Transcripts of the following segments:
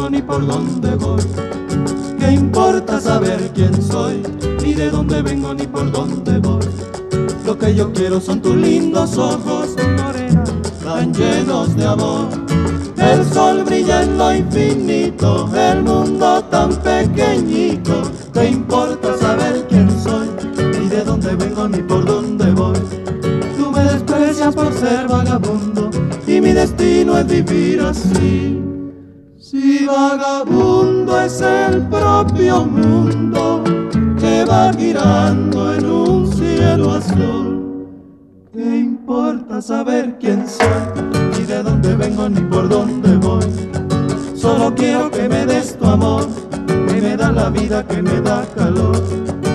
vengo ni por dónde voy. ¿Qué importa saber quién soy? Ni de dónde vengo ni por dónde voy. Lo que yo quiero son tus lindos ojos, morena, tan llenos de amor. El sol brilla en lo infinito, el mundo tan pequeñito. ¿Qué importa saber quién soy? Ni de dónde vengo ni por dónde voy. Tú me desprecias por ser vagabundo y mi destino es vivir así. Si vagabundo es el propio mundo que va girando en un cielo azul, ¿qué importa saber quién soy? Ni de dónde vengo ni por dónde voy. Solo quiero que me des tu amor, que me da la vida, que me da calor.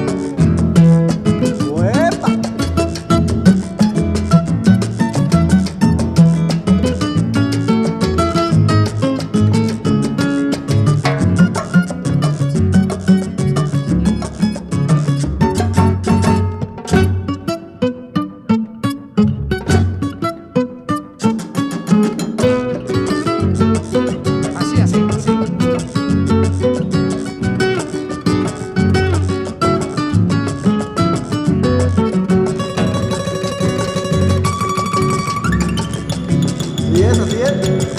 Así es.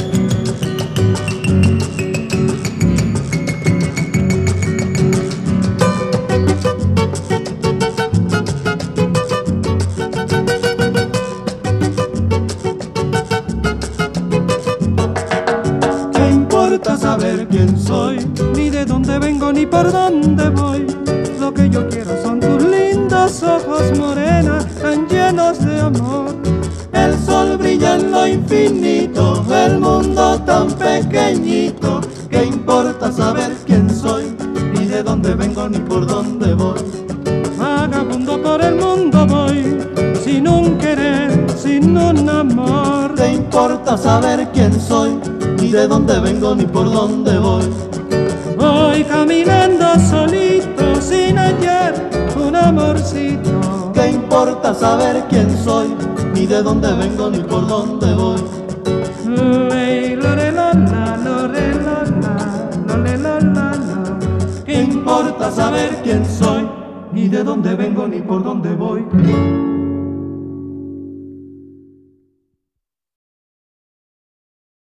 ¿Qué importa saber quién soy? Ni de dónde vengo ni por dónde voy. Lo que yo quiero son tus lindos ojos, morena, tan llenos de amor. El sol brilla en lo infinito, el mundo tan pequeñito. ¿Qué importa saber quién soy? Ni de dónde vengo ni por dónde voy. Vagabundo por el mundo voy, sin un querer, sin un amor. ¿Qué importa saber quién soy? Ni de dónde vengo ni por dónde voy. Voy caminando solito, sin hallar un amorcito. ¿Qué importa saber quién soy? Ni de dónde vengo ni por dónde voy. ¿Qué importa saber quién soy? Ni de dónde vengo ni por dónde voy.